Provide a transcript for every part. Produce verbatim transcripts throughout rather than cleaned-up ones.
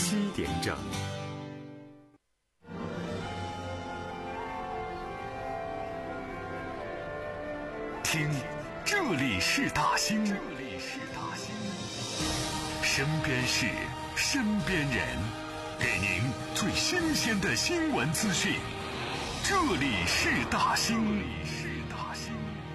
七点整。听，这里是大兴，这里是大兴，身边事，身边人，给您最新鲜的新闻资讯。这里是大兴，这里是大兴。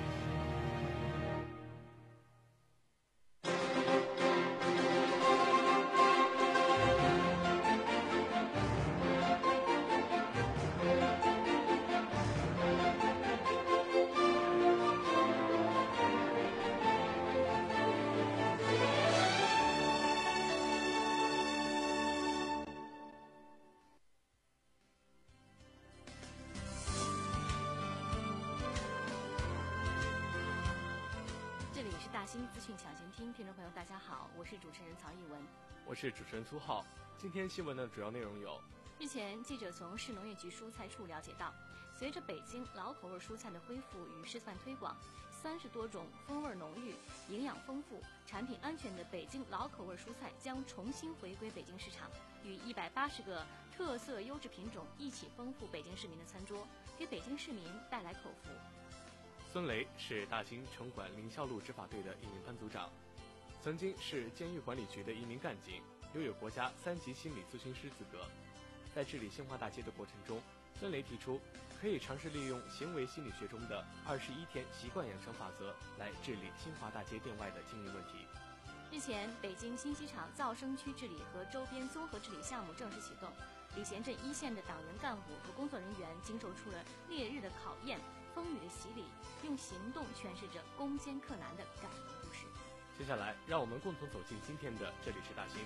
这里是大兴资讯抢先听，听众朋友大家好，我是主持人曹艺文， 我是主持人苏浩。今天新闻的主要内容有： 日前，记者从市农业局蔬菜处了解到，随着北京老口味蔬菜的恢复与示范推广，三十多种风味浓郁、营养丰富、产品安全的北京老口味蔬菜将重新回归北京市场，与一百八十个特色优质品种一起丰富北京市民的餐桌，给北京市民带来口福。 孙雷是大兴城管凌霄路执法队的一名班组长，曾经是监狱管理局的一名干警，拥有国家三级心理咨询师资格。在治理新华大街的过程中，孙雷提出可以尝试利用行为心理学中的二十一天习惯养成法则来治理新华大街店外的经营问题。 日前，北京新机场噪声区治理和周边综合治理项目正式启动，礼贤镇一线的党员干部和工作人员经受出了烈日的考验、风雨的洗礼，用行动诠释着攻坚克难的感人故事。 接下来，让我们共同走进今天的这里是大兴。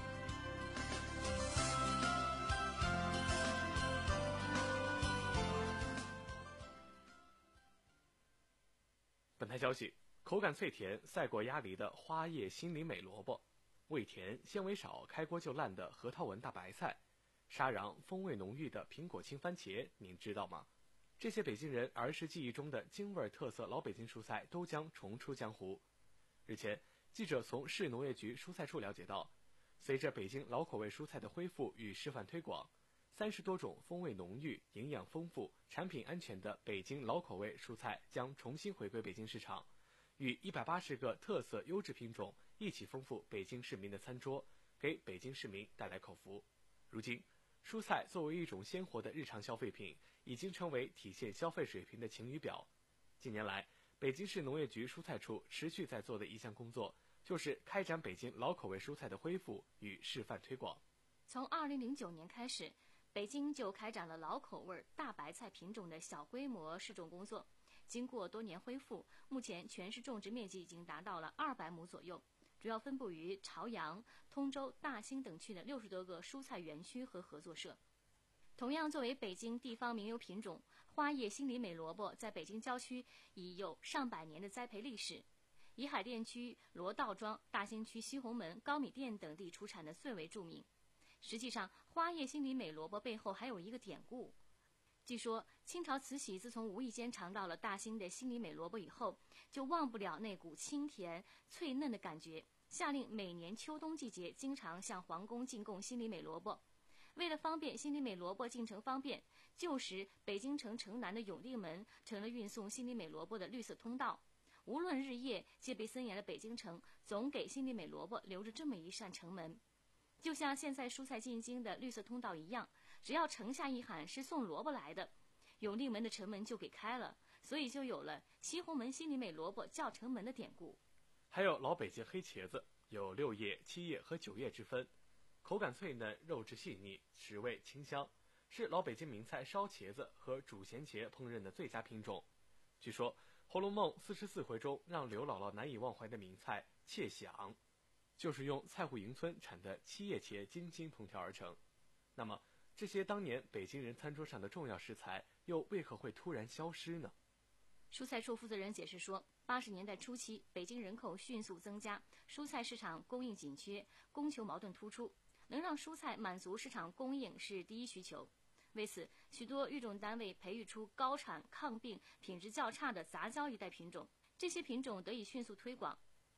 本台消息，口感脆甜、赛过鸭梨的花叶心里美萝卜，味甜纤维少、开锅就烂的核桃纹大白菜，沙瓤风味浓郁的苹果青番茄，您知道吗？这些北京人儿时记忆中的京味特色老北京蔬菜都将重出江湖。日前，记者从市农业局蔬菜处了解到，随着北京老口味蔬菜的恢复与示范推广，三十多种风味浓郁、营养丰富、产品安全的北京老口味蔬菜将重新回归北京市场，与一百八十个特色优质品种一起丰富北京市民的餐桌，给北京市民带来口福。如今，蔬菜作为一种鲜活的日常消费品，已经成为体现消费水平的晴雨表。近年来，北京市农业局蔬菜处持续在做的一项工作，就是开展北京老口味蔬菜的恢复与示范推广。 从二零零九年开始，北京就开展了老口味大白菜品种的小规模试种工作。经过多年恢复，目前全市种植面积已经达到了二百亩左右，主要分布于朝阳、通州、大兴等区的六十多个蔬菜园区和合作社。同样作为北京地方名优品种，花叶心里美萝卜在北京郊区已有上百年的栽培历史，以海淀区罗道庄、大兴区西红门、高米店等地出产的最为著名。实际上，花叶心里美萝卜背后还有一个典故。据说清朝慈禧自从无意间尝到了大兴的心里美萝卜以后，就忘不了那股清甜脆嫩的感觉，下令每年秋冬季节经常向皇宫进贡心里美萝卜。为了方便心里美萝卜进城方便，旧时北京城城南的永定门成了运送心里美萝卜的绿色通道。无论日夜戒备森严的北京城，总给心里美萝卜留着这么一扇城门。就像现在蔬菜进京的绿色通道一样，只要城下一喊是送萝卜来的，永定门的城门就给开了，所以就有了西红门心里美萝卜叫城门的典故。 还有老北京黑茄子，有六叶、七叶和九叶之分，口感脆嫩，肉质细腻，食味清香，是老北京名菜烧茄子和煮咸茄烹饪的最佳品种。据说《红楼梦》四十四回中让刘姥姥难以忘怀的名菜切响，就是用菜户营村产的七叶茄精心烹调而成。那么，这些当年北京人餐桌上的重要食材，又为何会突然消失呢？ 蔬菜处负责人解释说，八十年代初期，北京人口迅速增加，蔬菜市场供应紧缺，供求矛盾突出，能让蔬菜满足市场供应是第一需求。为此，许多育种单位培育出高产、抗病、品质较差的杂交一代品种，这些品种得以迅速推广。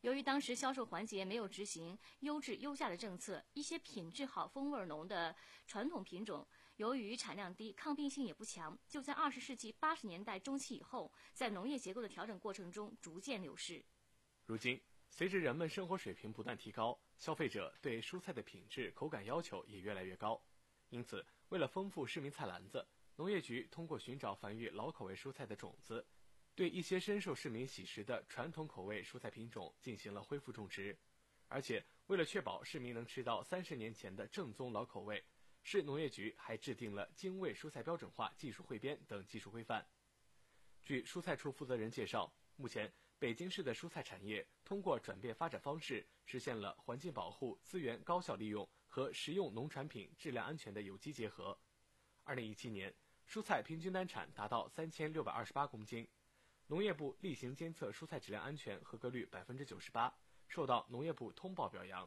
由于当时销售环节没有执行优质优价的政策，一些品质好、风味浓的传统品种，由于产量低、抗病性也不强，就在二十世纪八十年代中期以后，在农业结构的调整过程中逐渐流失。 如今，随着人们生活水平不断提高，消费者对蔬菜的品质、口感要求也越来越高。因此，为了丰富市民菜篮子，农业局通过寻找繁育老口味蔬菜的种子，对一些深受市民喜食的传统口味蔬菜品种进行了恢复种植。而且，为了确保市民能吃到三十年前的正宗老口味，市农业局还制定了精卫蔬菜标准化技术汇编等技术规范。据蔬菜处负责人介绍，目前北京市的蔬菜产业通过转变发展方式，实现了环境保护、资源高效利用和食用农产品质量安全的有机结合。二零一七年，蔬菜平均单产达到三千六百二十八公斤，农业部例行监测蔬菜质量安全合格率百分之九十八，受到农业部通报表扬。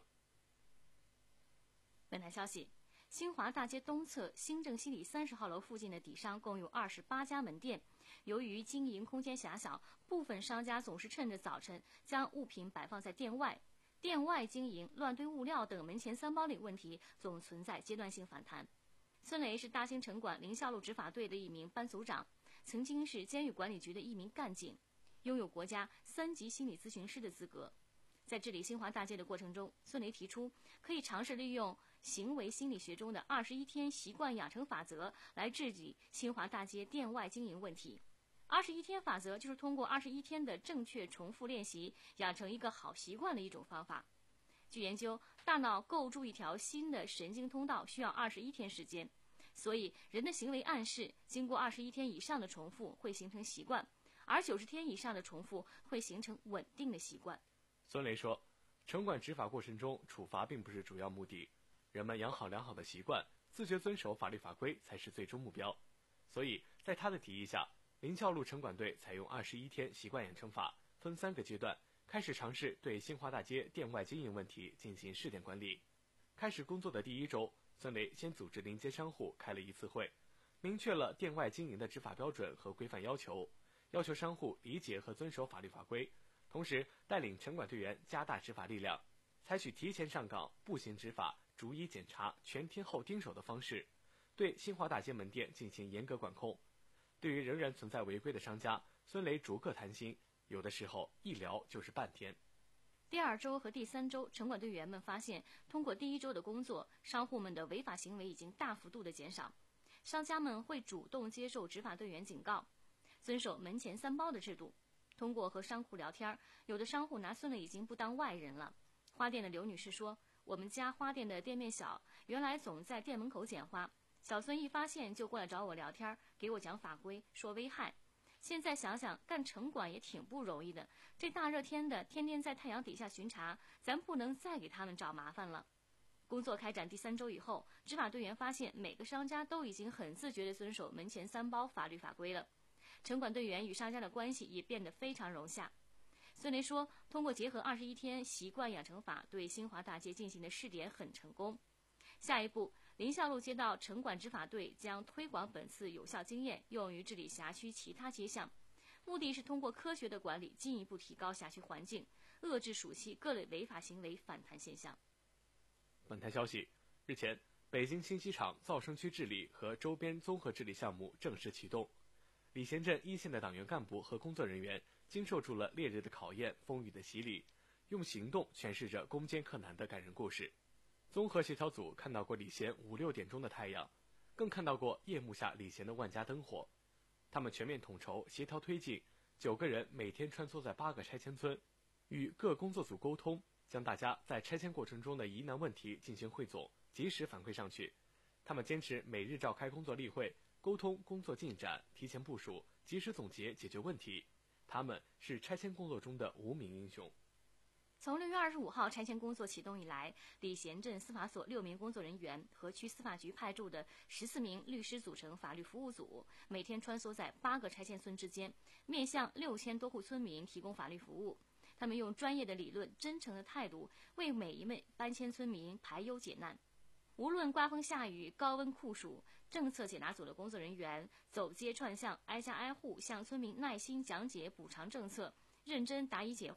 本台消息，新华大街东侧新郑西里三十号楼附近的底商共有二十八家门店，由于经营空间狭小，部分商家总是趁着早晨将物品摆放在店外，店外经营、乱堆物料等门前三包里问题总存在阶段性反弹。孙雷是大兴城管临孝路执法队的一名班组长，曾经是监狱管理局的一名干警，拥有国家三级心理咨询师的资格。在治理新华大街的过程中，孙雷提出可以尝试利用行为心理学中的二十一天习惯养成法则来治理新华大街店外经营问题。二十一天法则就是通过二十一天的正确重复练习，养成一个好习惯的一种方法。据研究，大脑构筑一条新的神经通道需要二十一天时间，所以人的行为暗示经过二十一天以上的重复会形成习惯，而九十天以上的重复会形成稳定的习惯。 孙雷说，城管执法过程中处罚并不是主要目的，人们养好良好的习惯，自觉遵守法律法规才是最终目标。所以在他的提议下，临孝路城管队采用二十一天习惯养成法，分三个阶段开始尝试对新华大街店外经营问题进行试点管理。开始工作的第一周，孙雷先组织临街商户开了一次会，明确了店外经营的执法标准和规范要求，要求商户理解和遵守法律法规，同时带领城管队员加大执法力量，采取提前上岗、步行执法、逐一检查、全天候盯守的方式，对新华大街门店进行严格管控。对于仍然存在违规的商家，孙雷逐个谈心，有的时候一聊就是半天。 第二周和第三周，城管队员们发现，通过第一周的工作，商户们的违法行为已经大幅度的减少，商家们会主动接受执法队员警告，遵守门前三包的制度。通过和商户聊天，有的商户拿孙雷已经不当外人了。花店的刘女士说，我们家花店的店面小，原来总在店门口捡花，小孙一发现就过来找我聊天，给我讲法规，说危害。现在想想，干城管也挺不容易的，这大热天的，天天在太阳底下巡查，咱不能再给他们找麻烦了。工作开展第三周以后，执法队员发现每个商家都已经很自觉地遵守门前三包法律法规了，城管队员与商家的关系也变得非常融洽。孙雷说，通过结合二十一天习惯养成法对新华大街进行的试点很成功。下一步，临孝路街道城管执法队将推广本次有效经验用于治理辖区其他街巷，目的是通过科学的管理进一步提高辖区环境，遏制暑期各类违法行为反弹现象。 本台消息，日前，北京新机场噪声区治理和周边综合治理项目正式启动。礼贤镇一线的党员干部和工作人员经受住了烈日的考验、风雨的洗礼，用行动诠释着攻坚克难的感人故事。综合协调组看到过礼贤五六点钟的太阳，更看到过夜幕下礼贤的万家灯火。他们全面统筹协调推进，九个人每天穿梭在八个拆迁村，与各工作组沟通，将大家在拆迁过程中的疑难问题进行汇总，及时反馈上去。他们坚持每日召开工作例会，沟通工作进展，提前部署，及时总结解决问题。他们是拆迁工作中的无名英雄。 从六月二十五号拆迁工作启动以来，礼贤镇司法所六名工作人员和区司法局派驻的十四名律师组成法律服务组，每天穿梭在八个拆迁村之间，面向六千多户村民提供法律服务。他们用专业的理论、真诚的态度，为每一位搬迁村民排忧解难。无论刮风下雨、高温酷暑，政策解答组的工作人员走街串巷，挨家挨户向村民耐心讲解补偿政策，认真答疑解惑，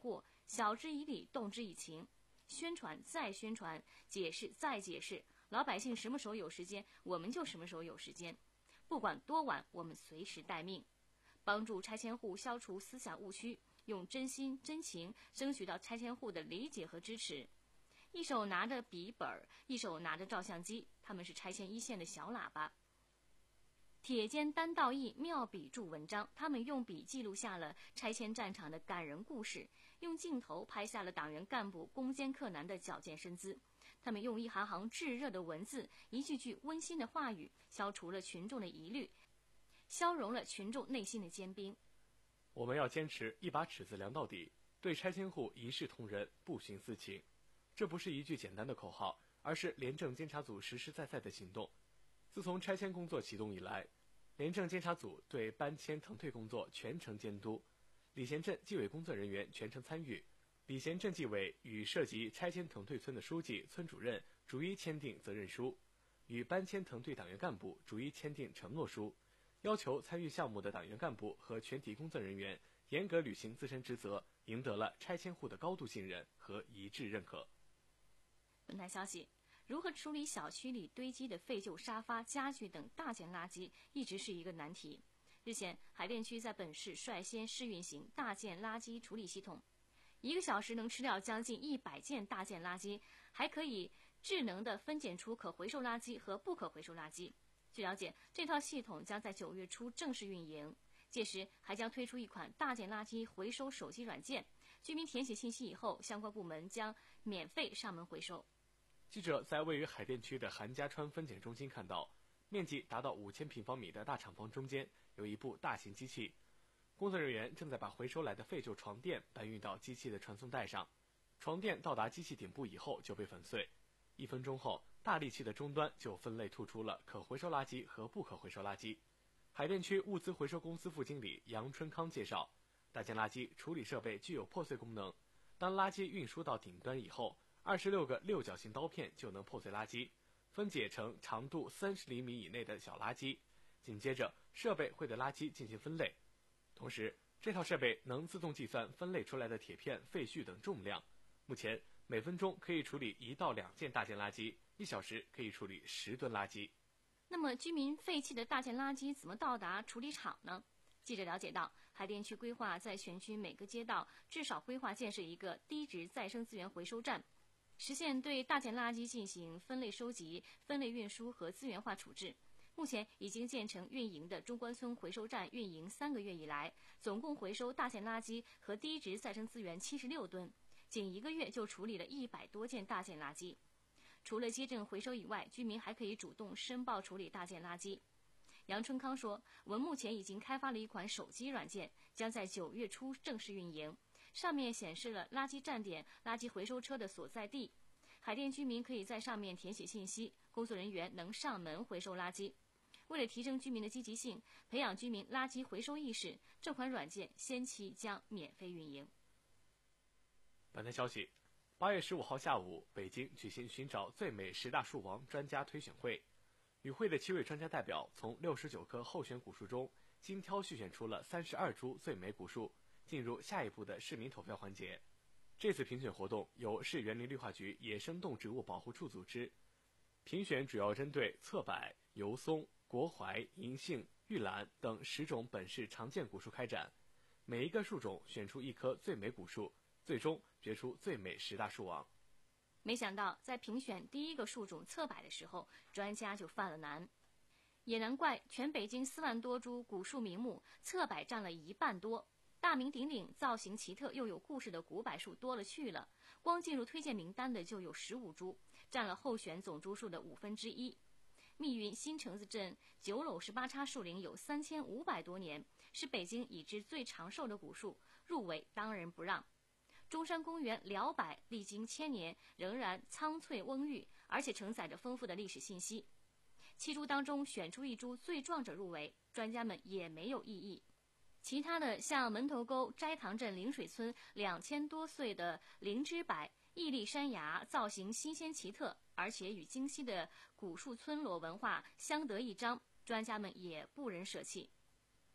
晓之以理，动之以情，宣传再宣传，解释再解释，老百姓什么时候有时间，我们就什么时候有时间，不管多晚，我们随时待命，帮助拆迁户消除思想误区，用真心真情争取到拆迁户的理解和支持。一手拿着笔本，一手拿着照相机，他们是拆迁一线的小喇叭。铁肩担道义，妙笔著文章，他们用笔记录下了拆迁战场的感人故事，用镜头拍下了党员干部攻坚克难的矫健身姿。他们用一行行炙热的文字，一句句温馨的话语，消除了群众的疑虑，消融了群众内心的坚冰。 我们要坚持一把尺子量到底，对拆迁户一视同仁，不徇私情。这不是一句简单的口号，而是廉政监察组实实在在的行动。自从拆迁工作启动以来，廉政监察组对搬迁腾退工作全程监督，礼贤镇纪委工作人员全程参与，礼贤镇纪委与涉及拆迁腾退村的书记、村主任逐一签订责任书，与搬迁腾退党员干部逐一签订承诺书，要求参与项目的党员干部和全体工作人员严格履行自身职责，赢得了拆迁户的高度信任和一致认可。 本台消息，如何处理小区里堆积的废旧沙发、家具等大件垃圾，一直是一个难题。日前，海淀区在本市率先试运行大件垃圾处理系统，一个小时能吃掉将近一百件大件垃圾，还可以智能地分拣出可回收垃圾和不可回收垃圾。据了解，这套系统将在九月初正式运营，届时还将推出一款大件垃圾回收手机软件，居民填写信息以后，相关部门将免费上门回收。 记者在位于海淀区的韩家川分拣中心看到，面积达到五千平方米的大厂房中间有一部大型机器，工作人员正在把回收来的废旧床垫搬运到机器的传送带上，床垫到达机器顶部以后就被粉碎，一分钟后，大力气的终端就分类吐出了可回收垃圾和不可回收垃圾。海淀区物资回收公司副经理杨春康介绍，大件垃圾处理设备具有破碎功能，当垃圾运输到顶端以后，二十六个六角形刀片就能破碎垃圾，分解成长度三十厘米以内的小垃圾。紧接着，设备会对垃圾进行分类，同时，这套设备能自动计算分类出来的铁片、废絮等重量。目前，每分钟可以处理一到两件大件垃圾，一小时可以处理十吨垃圾。 那么，居民废弃的大件垃圾怎么到达处理厂呢？记者了解到，海淀区规划在全区每个街道至少规划建设一个低值再生资源回收站，实现对大件垃圾进行分类收集、分类运输和资源化处置。目前已经建成运营的中关村回收站运营三个月以来，总共回收大件垃圾和低值再生资源七十六吨，仅一个月就处理了一百多件大件垃圾。除了街镇回收以外，居民还可以主动申报处理大件垃圾。杨春康说，我们目前已经开发了一款手机软件，将在九月初正式运营，上面显示了垃圾站点、垃圾回收车的所在地，海淀居民可以在上面填写信息，工作人员能上门回收垃圾。为了提升居民的积极性，培养居民垃圾回收意识，这款软件先期将免费运营。 本台消息，八月十五号下午，北京举行寻找最美十大树王专家推选会。与会的七位专家代表从六十九棵候选古树中精挑细选出了三十二株最美古树，进入下一步的市民投票环节。这次评选活动由市园林绿化局野生动植物保护处组织，评选主要针对侧柏、油松、国槐、银杏、玉兰等十种本市常见古树开展，每一个树种选出一棵最美古树，最终决出最美十大树王。 没想到，在评选第一个树种侧柏的时候，专家就犯了难。也难怪，全北京四万多株古树名木，侧柏占了一半多。大名鼎鼎、造型奇特又有故事的古柏树多了去了，光进入推荐名单的就有十五株，占了候选总株数的五分之一。密云新城子镇九垄十八叉树龄有三千五百多年，是北京已知最长寿的古树，入围当仁不让。中山公园辽柏历经千年仍然苍翠蓊郁，而且承载着丰富的历史信息。七株当中选出一株最壮者入围，专家们也没有异议。其他的像门头沟斋堂镇灵水村两千多岁的灵芝柏，屹立山崖，造型新鲜奇特，而且与京西的古树村落文化相得益彰，专家们也不忍舍弃。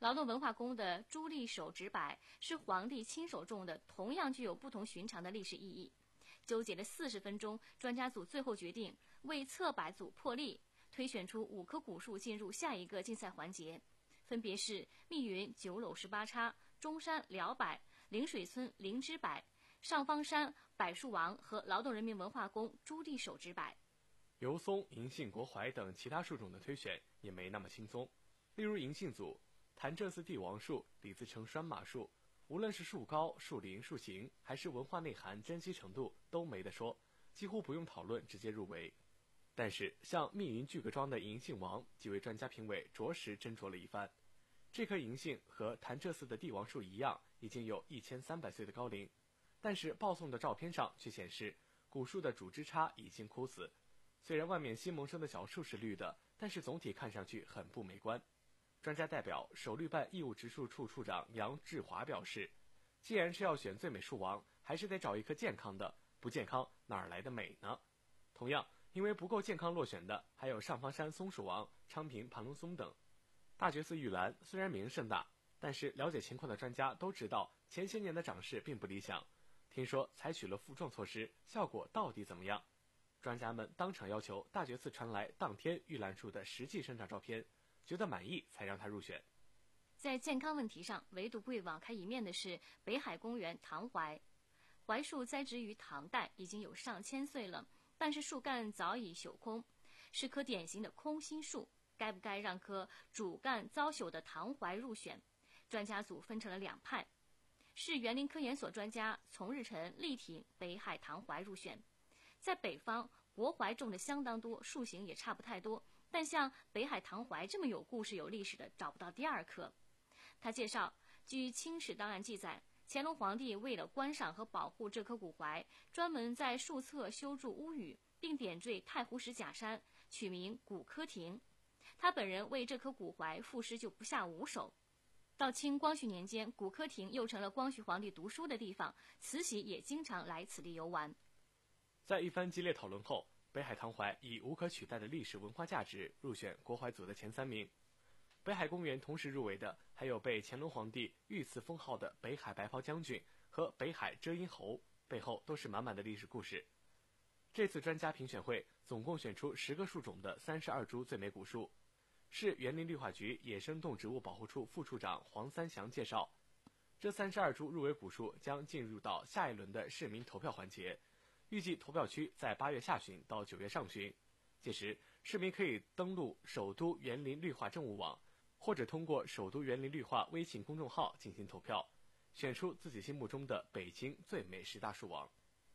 劳动文化宫的朱立手植柏是皇帝亲手种的，同样具有不同寻常的历史意义。纠结了四十分钟，专家组最后决定为侧柏组破例，推选出五棵古树进入下一个竞赛环节，分别是密云九垄十八叉、中山辽柏、灵水村灵芝柏、上方山柏树王和劳动人民文化宫朱立手植柏。 油松、银杏、国槐等其他树种的推选也没那么轻松。例如银杏组，潭柘寺帝王树、李自成拴马树，无论是树高、树龄、树形，还是文化内涵、珍稀程度，都没得说，几乎不用讨论，直接入围。但是像密云巨阁庄的银杏王，几位专家评委着实斟酌了一番。这棵银杏和潭柘寺的帝王树一样，已经有一千三百岁的高龄，但是报送的照片上却显示古树的主枝杈已经枯死。虽然外面新萌生的小树是绿的，但是总体看上去很不美观。专家代表首绿办义务植树处处长杨志华表示，既然是要选最美树王，还是得找一棵健康的，不健康哪儿来的美呢？同样，因为不够健康落选的还有上方山松树王、昌平盘龙松等。大觉寺玉兰虽然名声大，但是了解情况的专家都知道前些年的长势并不理想，听说采取了负重措施，效果到底怎么样？专家们当场要求大觉寺传来当天玉兰树的实际生长照片，觉得满意才让它入选。 在健康问题上，唯独未网开一面的是北海公园唐槐。槐树栽植于唐代，已经有上千岁了，但是树干早已朽空，是棵典型的空心树。该不该让棵主干遭朽的唐槐入选？专家组分成了两派，市园林科研所专家丛日晨力挺北海唐槐入选。在北方，国槐种的相当多，树形也差不太多，但像北海唐槐这么有故事有历史的找不到第二棵。他介绍，据清史档案记载，乾隆皇帝为了观赏和保护这棵古槐，专门在树侧修筑屋宇，并点缀太湖石假山，取名古柯亭。他本人为这棵古槐赋诗就不下五首。到清光绪年间，古柯亭又成了光绪皇帝读书的地方，慈禧也经常来此地游玩。 在一番激烈讨论后，北海唐槐以无可取代的历史文化价值入选国槐组的前三名。北海公园同时入围的还有被乾隆皇帝御赐封号的北海白袍将军和北海遮阴侯，背后都是满满的历史故事。这次专家评选会总共选出十个树种的三十二株最美古树。市园林绿化局野生动植物保护处副处长黄三祥介绍，这三十二株入围古树将进入到下一轮的市民投票环节，预计投票区在八月下旬到九月上旬，届时市民可以登录首都园林绿化政务网，或者通过首都园林绿化微信公众号进行投票，选出自己心目中的北京最美十大树王。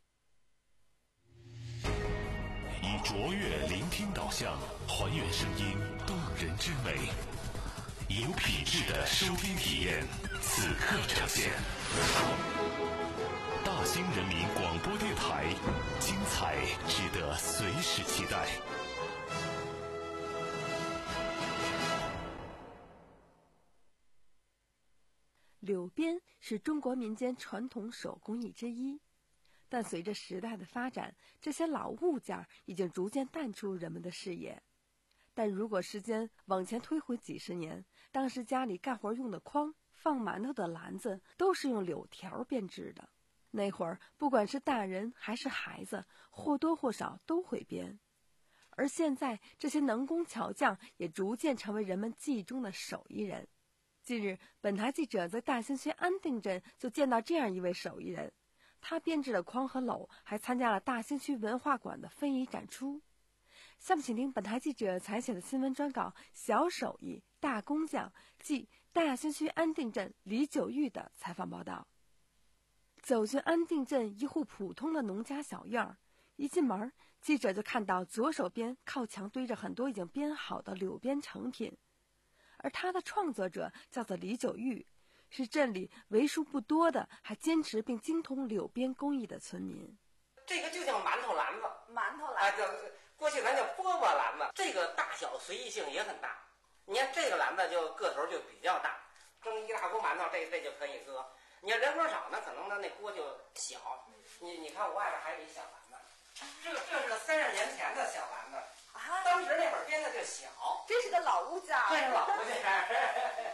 以卓越聆听导向，还原声音动人之美，以有品质的收听体验，此刻呈现。大兴人民广播电台，精彩值得随时期待。 柳编是中国民间传统手工艺之一，但随着时代的发展，这些老物件已经逐渐淡出人们的视野。但如果时间往前推回几十年，当时家里干活用的筐、放馒头的篮子都是用柳条编织的。那会儿不管是大人还是孩子，或多或少都会编。而现在这些能工巧匠也逐渐成为人们记忆中的手艺人。近日，本台记者在大兴区安定镇就见到这样一位手艺人，他编制的筐和篓还参加了大兴区文化馆的非遗展出。下面请听本台记者采写的新闻专稿《小手艺大工匠》暨大兴区安定镇李九玉的采访报道。走进安定镇一户普通的农家小院儿，一进门，记者就看到左手边靠墙堆着很多已经编好的柳编成品，而他的创作者叫做李九玉，是镇里为数不多的还坚持并精通柳编工艺的村民。 这个就叫馒头篮子， 馒头篮子， 啊，过去咱叫饽饽篮子。这个大小随意性也很大。你看这个篮子就个头就比较大，蒸一大锅馒头，这这就可以搁。你要人口少呢，可能呢那锅就小。你你看我外边还有一小篮子，这这是三十年前的小篮子啊，当时那会儿编的就小。 这是个老物件， 这是老物件。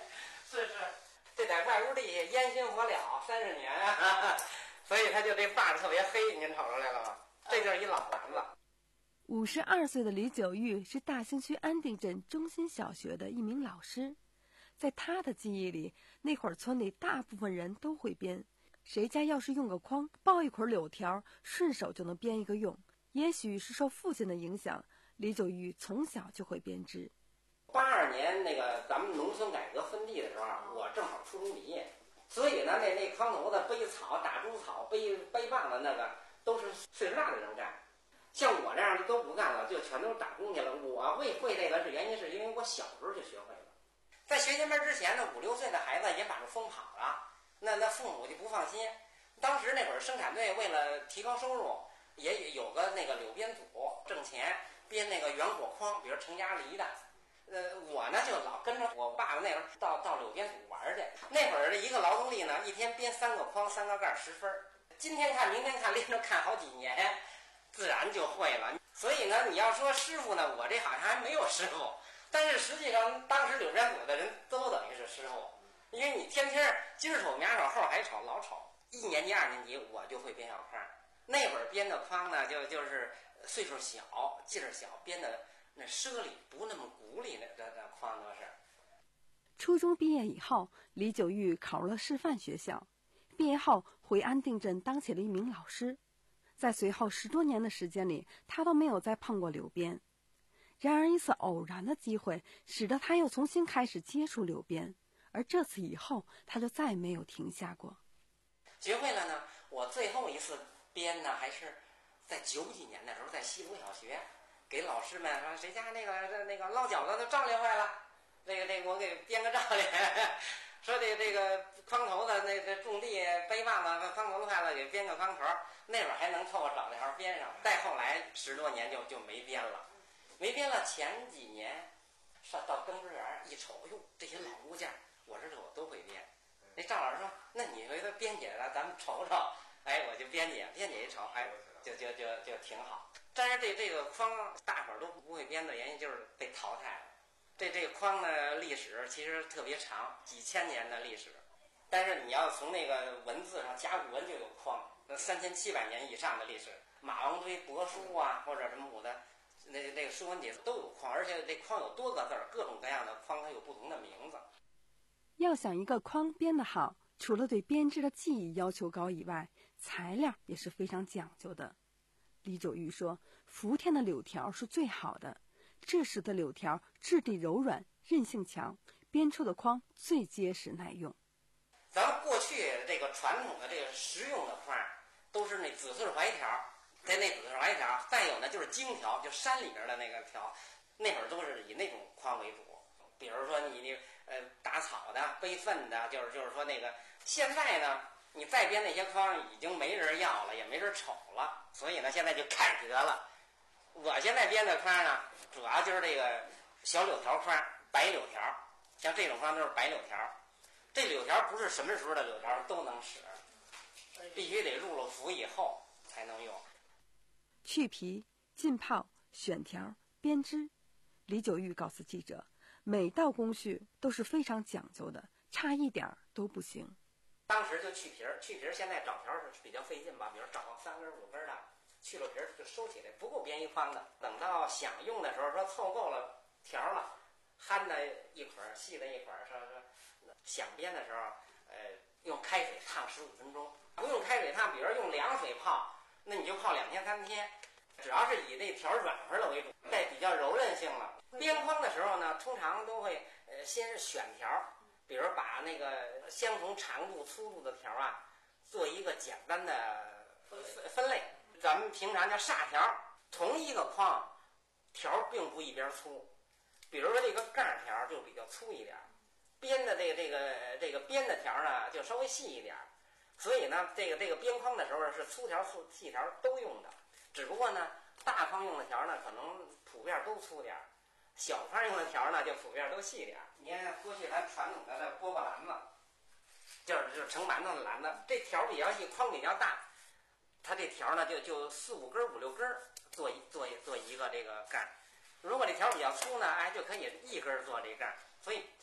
是是，这在外屋地下烟熏火燎三十年啊，所以他就这把特别黑，您瞅出来了吗？这就是一老篮子。 五十二岁的李九玉是大兴区安定镇中心小学的一名老师，在他的记忆里，那会儿村里大部分人都会编，谁家要是用个筐抱一捆柳条，顺手就能编一个用。也许是受父亲的影响，李九玉从小就会编织。 八二年那个咱们农村改革分地的时候，我正好初中毕业，所以呢，那那筐头子背草、打猪草、背背棒的那个都是岁数大的人干。像我这样的都不干了，就全都打工去了。我会会这个是原因，是因为我小时候就学会了。在学前班之前呢，五六岁的孩子也把这风跑了，那那父母就不放心。当时那会儿生产队为了提高收入，也有个那个柳编组挣钱，编那个圆果筐，比如成家梨的。呃，我呢就老跟着我爸爸那会儿到到柳编组玩去。那会儿这一个劳动力呢，一天编三个筐，三个盖十分。今天看，明天看，连着看好几年。自然就会了。所以呢，你要说师傅呢，我这好像还没有师傅，但是实际上当时柳编组的人都等于是师傅，因为你天天今儿瞅明儿瞅后儿还瞅老瞅。一年级二年级我就会编小筐，那会儿编的筐呢，就就是岁数小劲儿小，编的那奢里不那么鼓里的的的筐都是。 初中毕业以后，李九玉考入了师范学校，毕业后回安定镇当起了一名老师。在随后十多年的时间里，他都没有再碰过柳编。然而一次偶然的机会，使得他又重新开始接触柳编，而这次以后，他就再没有停下过。 学会了呢，我最后一次编呢，还是在九几年的时候，在西湖小学，给老师们说谁家那个那个捞饺子的罩裂坏了，这个这个我给编个罩裂。说这这个筐头子那这种地背棒子筐头子坏了，给编个筐头，那会儿还能凑合找那条编上。再后来十多年就就没编了，没编了。前几年上到耕织园一瞅，哟，这些老物件，我说这我都会编。那赵老师说，那你回头编起来了，咱们瞅瞅。哎，我就编辑，编辑一瞅，哎，就就就就挺好。但是这这个筐大伙儿都不会编的原因就是被淘汰了。这这个筐的历史其实特别长，几千年的历史。但是你要从那个文字上，甲骨文就有筐，那三千七百年以上的历史。马王堆帛书啊，或者什么的，那那个书文帖都有筐，而且这筐有多个字儿，各种各样的筐它有不同的名字。 要想一个筐编得好，除了对编织的技艺要求高以外，材料也是非常讲究的。李九玉说，福田的柳条是最好的，这时的柳条质地柔软，韧性强，编出的筐最结实耐用。 咱们过去这个传统的这个实用的筐，都是那紫穗槐条，在那紫穗槐条，再有呢就是荆条，就山里边的那个条，那会儿都是以那种筐为主。比如说你你呃打草的、背粪的，就是就是说那个。现在呢，你再编那些筐已经没人要了，也没人瞅了，所以呢现在就改革了。我现在编的筐呢，主要就是这个小柳条筐，白柳条，像这种筐都是白柳条。这柳条不是什么时候的柳条都能使，必须得入了伏以后才能用。 去皮、浸泡、选条、编织，李九玉告诉记者，每道工序都是非常讲究的，差一点都不行。 当时就去皮儿，去皮儿现在找条是比较费劲吧，比如找三根五根的，去了皮儿就收起来，不够编一筐的。等到想用的时候，说凑够了条了，憨的一捆儿，细的一捆儿，说说想编的时候，呃，用开水烫十五分钟，不用开水烫，比如用凉水泡，那你就泡两天三天。只要是以这条软和的为主，带比较柔韧性了。编筐的时候呢，通常都会呃先是选条。比如把那个相同长度、粗度的条啊，做一个简单的分分类。咱们平常叫煞条，同一个筐，条并不一边粗。比如说这个盖条就比较粗一点，编的这个这个这个编的条呢就稍微细一点。所以呢，这个这个编筐的时候是粗条、粗细条都用的。只不过呢，大筐用的条呢可能普遍都粗点。小筐用的条呢，就普遍都细点。你看过去咱传统的那饽饽篮子，就是就是盛馒头的篮子，这条比较细，筐比较大，它这条呢就就四五根五六根做一做一做一个这个盖。如果这条比较粗呢，哎，就可以一根做这盖。所以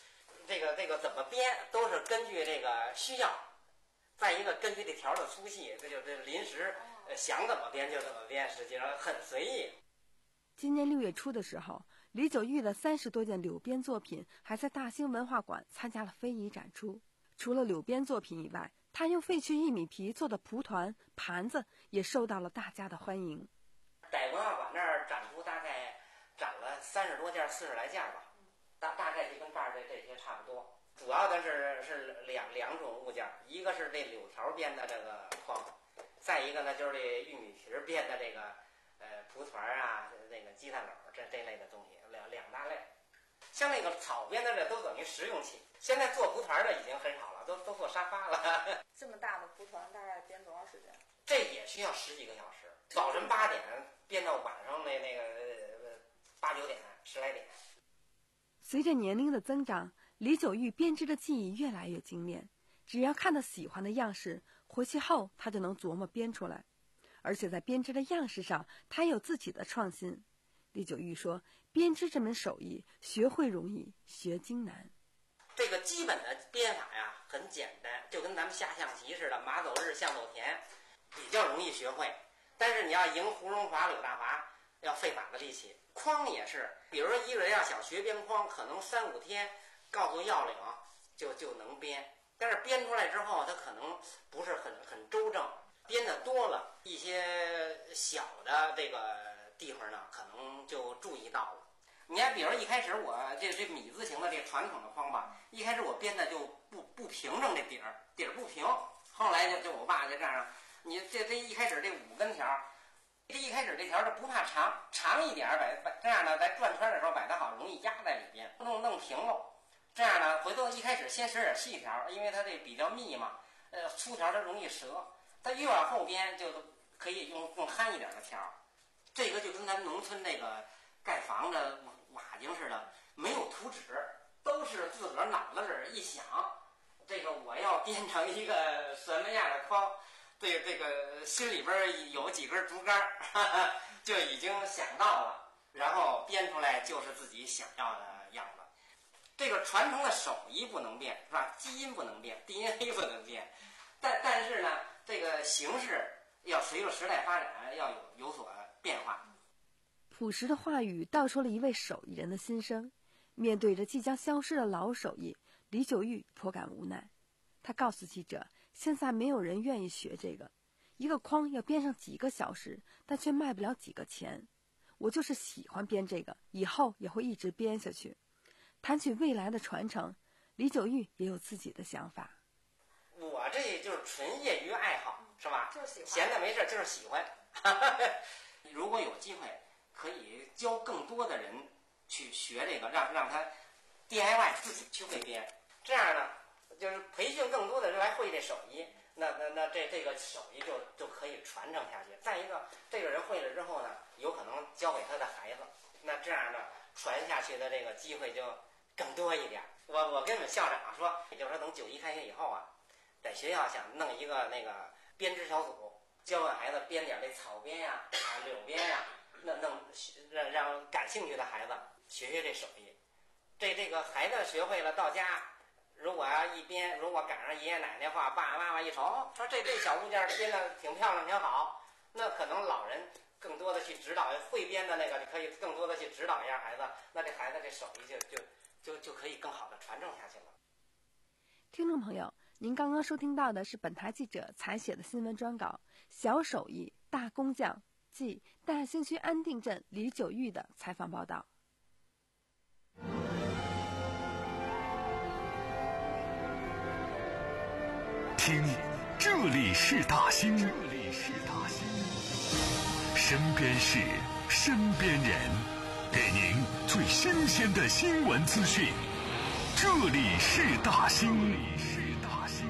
这个这个怎么编都是根据这个需要，再一个根据这条的粗细，这就这临时呃想怎么编就怎么编，实际上很随意。 今年六月初的时候，李九玉的三十多件柳编作品还在大兴文化馆参加了非遗展出。除了柳编作品以外，他用废去玉米皮做的蒲团、盘子也受到了大家的欢迎。 在文化馆那儿展出，大概展了三十多件、四十来件吧，大大概就跟这儿这这些差不多。主要的是是两两种物件，一个是这柳条编的这个框，再一个呢就是这玉米皮编的这个呃蒲团啊、那个鸡蛋篓这这类的东西，两两大类。像那个草编的这都等于实用器，现在做蒲团的已经很少了，都都做沙发了。 这么大的蒲团大概编多长时间？ 这也需要十几个小时，早晨八点编到晚上那那个呃八九点十来点。 随着年龄的增长，李九玉编织的技艺越来越精炼，只要看到喜欢的样式，回去后他就能琢磨编出来。而且在编织的样式上，他有自己的创新。李九玉说，编织这门手艺学会容易，学精难。 这个基本的编法呀很简单，就跟咱们下象棋似的，马走日，象走田，比较容易学会。但是你要赢胡荣华、柳大华，要费把子力气。框也是，比如说一个人要想学编框，可能三五天告诉要领就就能编，但是编出来之后，他可能不是很很周正，编的多了，一些小的这个地方呢，可能就注意到了。你看，比如一开始我这这米字形的这传统的框吧，一开始我编的就不不平整，这底儿底儿不平，后来就就我爸就这样，你这这一开始这五根条，这一开始这条它不怕长，长一点摆摆这样呢，在转圈的时候摆得好，容易压在里边，弄弄平了。这样呢，回头一开始先使点细条，因为它这比较密嘛，呃，粗条它容易折。它越往后边就可以用更憨一点的条。这个就跟咱农村那个盖房子瓦井似的，没有图纸，都是自个儿脑子里一想，这个我要编成一个什么样的框，这这个心里边有几根竹竿，哈哈，就已经想到了，然后编出来就是自己想要的样子。这个传承的手艺不能变，是吧？基因不能变 ，D N A 不能变，但但是呢，这个形式要随着时代发展要有有所变化。 朴实的话语道出了一位手艺人的心声。面对着即将消失的老手艺，李九玉颇感无奈。他告诉记者，现在没有人愿意学这个，一个框要编上几个小时，但却卖不了几个钱。我就是喜欢编这个，以后也会一直编下去。谈起未来的传承，李九玉也有自己的想法。 我这就是纯业余爱好，是吧？ 就是喜欢， 闲的没事就是喜欢。如果有机会，可以教更多的人去学这个，让让他 D I Y 自己去会编。这样呢，就是培训更多的人来会这手艺，那那那这这个手艺就就可以传承下去。再一个，这个人会了之后呢，有可能教给他的孩子，那这样呢，传下去的这个机会就更多一点。我我跟我们校长说，也就是说等九一开学以后啊，在学校想弄一个那个编织小组，教给孩子编点这草编呀、啊、柳编呀，那弄让让感兴趣的孩子学学这手艺。这这个孩子学会了，到家如果要一编，如果赶上爷爷奶奶话，爸爸妈妈一瞅，说这这小物件编的挺漂亮挺好，那可能老人更多的去指导，会编的那个可以更多的去指导一下孩子，那这孩子这手艺就就就就可以更好的传承下去了。 听众朋友，您刚刚收听到的是本台记者采写的新闻专稿《小手艺大工匠》即大兴区安定镇李九玉的采访报道。 听，这里是大兴，这里是大兴，身边事，身边人，给您最新鲜的新闻资讯。这里是大兴，这里是大兴。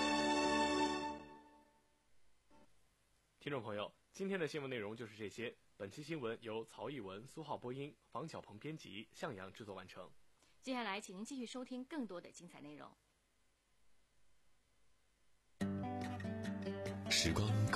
听众朋友，今天的新闻内容就是这些。 本期新闻由曹艺文、苏浩播音，房小鹏编辑，向阳制作完成。 接下来，请您继续收听更多的精彩内容。 时光